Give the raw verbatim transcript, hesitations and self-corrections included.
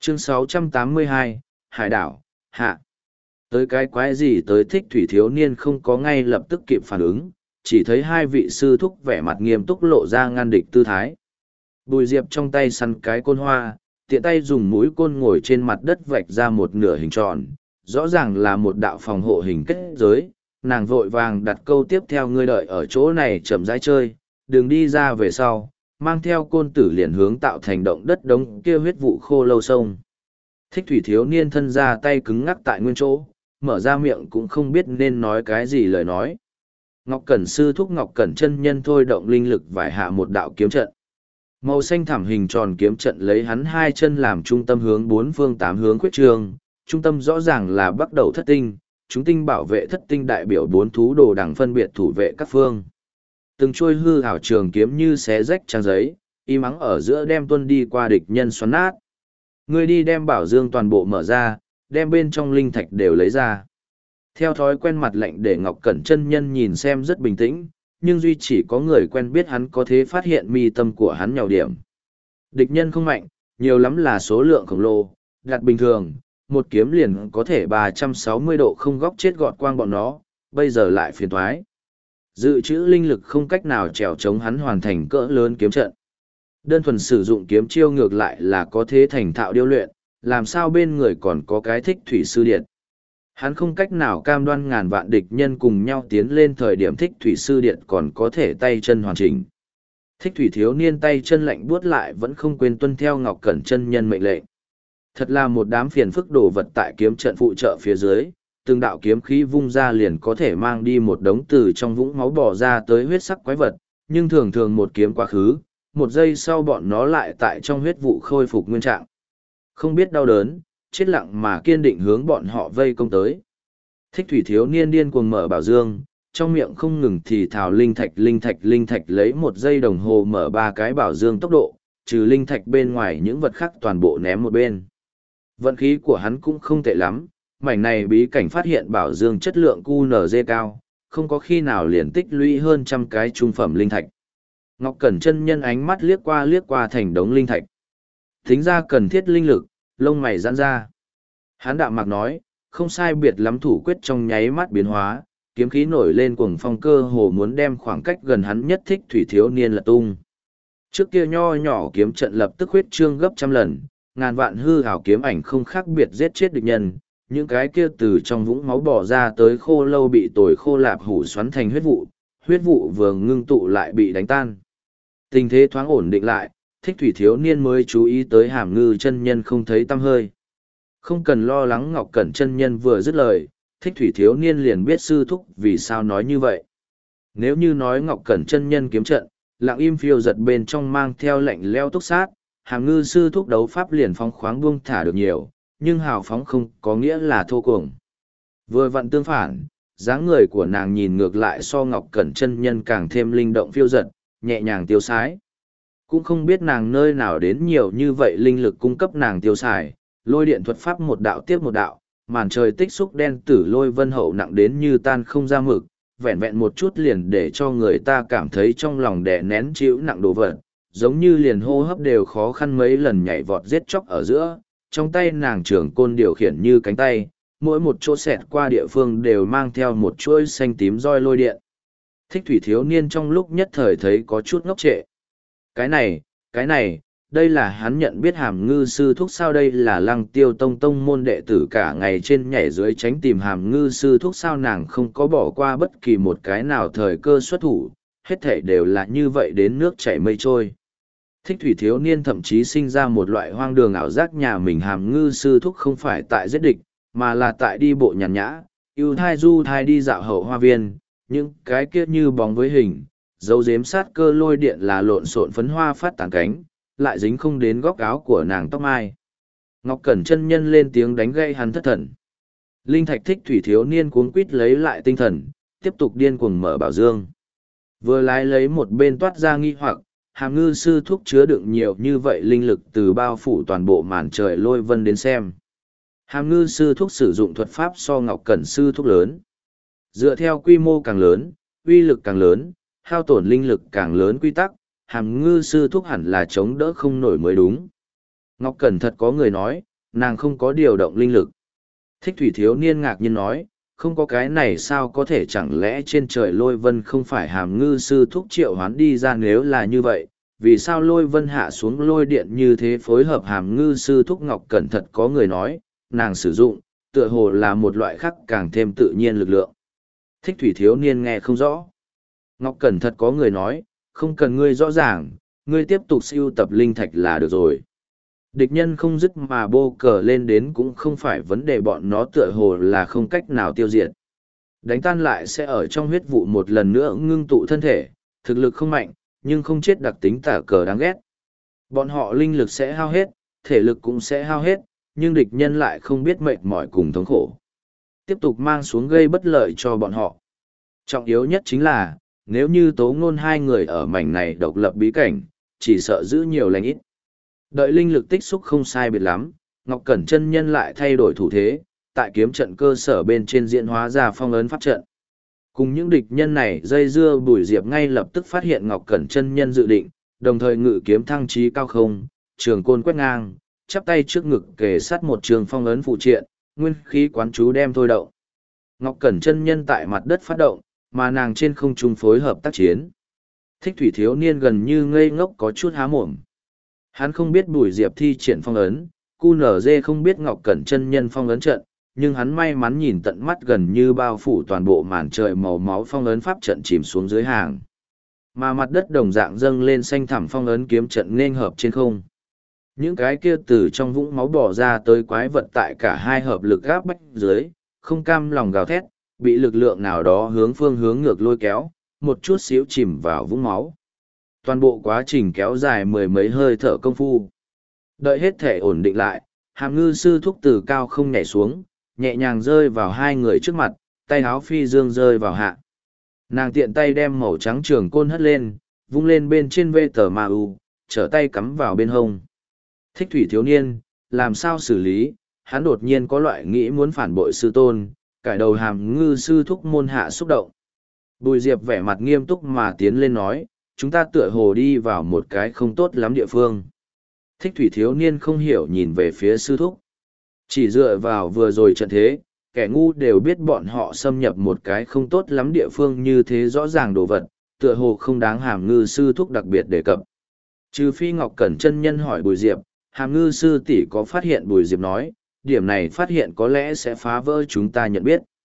Chương sáu trăm tám mươi hai, Hải đảo, hạ. Tới cái quái gì tới thích thủy thiếu niên không có ngay lập tức kịp phản ứng, chỉ thấy hai vị sư thúc vẻ mặt nghiêm túc lộ ra ngăn địch tư thái. Bùi Diệp trong tay săn cái côn hoa, tiện tay dùng mũi côn ngồi trên mặt đất vạch ra một nửa hình tròn, rõ ràng là một đạo phòng hộ hình kết giới. Nàng vội vàng đặt câu tiếp theo ngươi đợi ở chỗ này chậm rãi chơi, đừng đi ra về sau, mang theo côn tử liền hướng tạo thành động đất đống kia huyết vụ khô lâu sông. Thích thủy thiếu niên thân ra tay cứng ngắc tại nguyên chỗ, mở ra miệng cũng không biết nên nói cái gì lời nói. Ngọc Cẩn sư thúc Ngọc Cẩn chân nhân thôi động linh lực vải hạ một đạo kiếm trận. Màu xanh thảm hình tròn kiếm trận lấy hắn hai chân làm trung tâm hướng bốn phương tám hướng khuyết trường, trung tâm rõ ràng là bắt đầu thất tinh, chúng tinh bảo vệ thất tinh đại biểu bốn thú đồ đằng phân biệt thủ vệ các phương. Từng trôi hư hảo trường kiếm như xé rách trang giấy, y mắng ở giữa đem tuân đi qua địch nhân xoắn nát. Ngươi đi đem bảo dương toàn bộ mở ra, đem bên trong linh thạch đều lấy ra. Theo thói quen mặt lệnh để Ngọc Cẩn chân nhân nhìn xem rất bình tĩnh, nhưng duy chỉ có người quen biết hắn có thể phát hiện mi tâm của hắn nhào điểm. Địch nhân không mạnh, nhiều lắm là số lượng khổng lồ, đặt bình thường, một kiếm liền có thể ba trăm sáu mươi độ không góc chết gọt quang bọn nó, bây giờ lại phiền thoái. Dự trữ linh lực không cách nào trèo chống hắn hoàn thành cỡ lớn kiếm trận. Đơn thuần sử dụng kiếm chiêu ngược lại là có thế thành thạo điêu luyện, làm sao bên người còn có cái thích thủy sư điện. Hắn không cách nào cam đoan ngàn vạn địch nhân cùng nhau tiến lên thời điểm thích thủy sư điện còn có thể tay chân hoàn chỉnh. Thích thủy thiếu niên tay chân lạnh buốt lại vẫn không quên tuân theo Ngọc Cẩn chân nhân mệnh lệnh. Thật là một đám phiền phức đồ vật tại kiếm trận phụ trợ phía dưới, từng đạo kiếm khí vung ra liền có thể mang đi một đống từ trong vũng máu bỏ ra tới huyết sắc quái vật, nhưng thường thường một kiếm quá khứ, một giây sau bọn nó lại tại trong huyết vụ khôi phục nguyên trạng. Không biết đau đớn, chết lặng mà kiên định hướng bọn họ vây công tới. Thích thủy thiếu niên điên cuồng mở bảo dương, trong miệng không ngừng thì thào linh thạch linh thạch linh thạch lấy một giây đồng hồ mở ba cái bảo dương tốc độ, trừ linh thạch bên ngoài những vật khác toàn bộ ném một bên. Vận khí của hắn cũng không tệ lắm, mảnh này bí cảnh phát hiện bảo dương chất lượng quy en giê cao, không có khi nào liền tích lũy hơn trăm cái trung phẩm linh thạch. Ngọc Cẩn chân nhân ánh mắt liếc qua liếc qua thành đống linh thạch. Thính ra cần thiết linh lực, lông mày giãn ra. Hán đạm mạc nói, không sai biệt lắm thủ quyết trong nháy mắt biến hóa, kiếm khí nổi lên cuồng phong cơ hồ muốn đem khoảng cách gần hắn nhất thích thủy thiếu niên lật tung. Trước kia nho nhỏ kiếm trận lập tức huyết trương gấp trăm lần, ngàn vạn hư hào kiếm ảnh không khác biệt giết chết địch nhân, những cái kia từ trong vũng máu bỏ ra tới khô lâu bị tồi khô lạp hủ xoắn thành huyết vụ, huyết vụ vừa ngưng tụ lại bị đánh tan. Tình thế thoáng ổn định lại, thích thủy thiếu niên mới chú ý tới hàm ngư chân nhân không thấy tăm hơi. Không cần lo lắng Ngọc Cẩn chân nhân vừa dứt lời, thích thủy thiếu niên liền biết sư thúc vì sao nói như vậy. Nếu như nói Ngọc Cẩn chân nhân kiếm trận, lặng im phiêu giật bên trong mang theo lệnh leo túc sát, hàm ngư sư thúc đấu pháp liền phóng khoáng buông thả được nhiều, nhưng hào phóng không có nghĩa là thô cuồng. Vừa vặn tương phản, dáng người của nàng nhìn ngược lại so Ngọc Cẩn chân nhân càng thêm linh động phiêu giật, nhẹ nhàng tiêu sái. Cũng không biết nàng nơi nào đến nhiều như vậy linh lực cung cấp nàng tiêu xài, lôi điện thuật pháp một đạo tiếp một đạo, màn trời tích xúc đen tử lôi vân hậu nặng đến như tan không ra mực, vẹn vẹn một chút liền để cho người ta cảm thấy trong lòng đè nén chịu nặng đồ vật, giống như liền hô hấp đều khó khăn mấy lần nhảy vọt giết chóc ở giữa, trong tay nàng trường côn điều khiển như cánh tay, mỗi một chỗ xẹt qua địa phương đều mang theo một chuỗi xanh tím roi lôi điện. Thích thủy thiếu niên trong lúc nhất thời thấy có chút ngốc trệ. Cái này, cái này, đây là hắn nhận biết hàm ngư sư thúc sao, đây là lăng tiêu tông tông môn đệ tử cả ngày trên nhảy dưới tránh tìm hàm ngư sư thúc sao, nàng không có bỏ qua bất kỳ một cái nào thời cơ xuất thủ, hết thể đều là như vậy đến nước chảy mây trôi. Thích thủy thiếu niên thậm chí sinh ra một loại hoang đường ảo giác nhà mình hàm ngư sư thúc không phải tại giết địch, mà là tại đi bộ nhàn nhã, yêu thai du thai đi dạo hậu hoa viên, những cái kia như bóng với hình, dấu dếm sát cơ lôi điện là lộn xộn phấn hoa phát tán cánh, lại dính không đến góc áo của nàng tóc mai. Ngọc Cẩn chân nhân lên tiếng đánh gây hắn thất thần. Linh thạch thích thủy thiếu niên cuống quít lấy lại tinh thần, tiếp tục điên cuồng mở bảo dương. Vừa lái lấy một bên toát ra nghi hoặc, hàm ngư sư thúc chứa đựng nhiều như vậy linh lực từ bao phủ toàn bộ màn trời lôi vân đến xem. Hàm ngư sư thúc sử dụng thuật pháp so Ngọc Cẩn sư thúc lớn. Dựa theo quy mô càng lớn, uy lực càng lớn, hao tổn linh lực càng lớn quy tắc, hàm ngư sư thúc hẳn là chống đỡ không nổi mới đúng. Ngọc Cẩn thật có người nói, nàng không có điều động linh lực. Thích thủy thiếu niên ngạc nhiên nói, không có cái này sao có thể, chẳng lẽ trên trời lôi vân không phải hàm ngư sư thúc triệu hoán đi ra? Nếu là như vậy, vì sao lôi vân hạ xuống lôi điện như thế phối hợp hàm ngư sư thúc? Ngọc Cẩn thật có người nói, nàng sử dụng, tựa hồ là một loại khác càng thêm tự nhiên lực lượng. Thích thủy thiếu niên nghe không rõ. Ngọc Cẩn thật có người nói, không cần ngươi rõ ràng, ngươi tiếp tục siêu tập linh thạch là được rồi. Địch nhân không dứt mà bô cờ lên đến cũng không phải vấn đề, bọn nó tựa hồ là không cách nào tiêu diệt. Đánh tan lại sẽ ở trong huyết vụ một lần nữa ngưng tụ thân thể, thực lực không mạnh, nhưng không chết, đặc tính tả cờ đáng ghét. Bọn họ linh lực sẽ hao hết, thể lực cũng sẽ hao hết, nhưng địch nhân lại không biết mệt mỏi cùng thống khổ. Tiếp tục mang xuống gây bất lợi cho bọn họ. Trọng yếu nhất chính là, nếu như Tố Ngôn hai người ở mảnh này độc lập bí cảnh, chỉ sợ giữ nhiều lành ít. Đợi linh lực tích xúc không sai biệt lắm, Ngọc Cẩn chân nhân lại thay đổi thủ thế, tại kiếm trận cơ sở bên trên diễn hóa ra phong ấn pháp trận. Cùng những địch nhân này dây dưa, Bùi Diệp ngay lập tức phát hiện Ngọc Cẩn chân nhân dự định, đồng thời ngự kiếm thăng trí cao không, trường côn quét ngang, chắp tay trước ngực kề sát một trường phong ấn phụ triện, nguyên khí quán chú đem thôi động. Ngọc Cẩn chân nhân tại mặt đất phát động, mà nàng trên không trung phối hợp tác chiến. Thích thủy thiếu niên gần như ngây ngốc, có chút há mồm. Hắn không biết Bùi Diệp thi triển phong ấn, cu nở dê không biết Ngọc Cẩn chân nhân phong ấn trận, nhưng hắn may mắn nhìn tận mắt gần như bao phủ toàn bộ màn trời màu máu phong ấn pháp trận chìm xuống dưới hàng. Mà mặt đất đồng dạng dâng lên xanh thẳm phong ấn kiếm trận nên hợp trên không. Những cái kia từ trong vũng máu bỏ ra tới quái vật tại cả hai hợp lực gáp bách dưới, không cam lòng gào thét, bị lực lượng nào đó hướng phương hướng ngược lôi kéo, một chút xíu chìm vào vũng máu. Toàn bộ quá trình kéo dài mười mấy hơi thở công phu. Đợi hết thể ổn định lại, hàm ngư sư thúc từ cao không nhảy xuống, nhẹ nhàng rơi vào hai người trước mặt, tay áo phi dương rơi vào hạ. Nàng tiện tay đem màu trắng trường côn hất lên, vung lên bên trên vê tờ ma u, trở tay cắm vào bên hông. Thích thủy thiếu niên, làm sao xử lý? Hắn đột nhiên có loại nghĩ muốn phản bội sư tôn, cải đầu hàm ngư sư thúc môn hạ xúc động. Bùi Diệp vẻ mặt nghiêm túc mà tiến lên nói, chúng ta tựa hồ đi vào một cái không tốt lắm địa phương. Thích thủy thiếu niên không hiểu nhìn về phía sư thúc. Chỉ dựa vào vừa rồi trận thế, kẻ ngu đều biết bọn họ xâm nhập một cái không tốt lắm địa phương như thế, rõ ràng đồ vật, tựa hồ không đáng hàm ngư sư thúc đặc biệt đề cập. Trừ phi Ngọc Cẩn chân nhân hỏi Bùi Diệp, hàm ngư sư tỷ có phát hiện? Bùi Diệp nói, điểm này phát hiện có lẽ sẽ phá vỡ chúng ta nhận biết.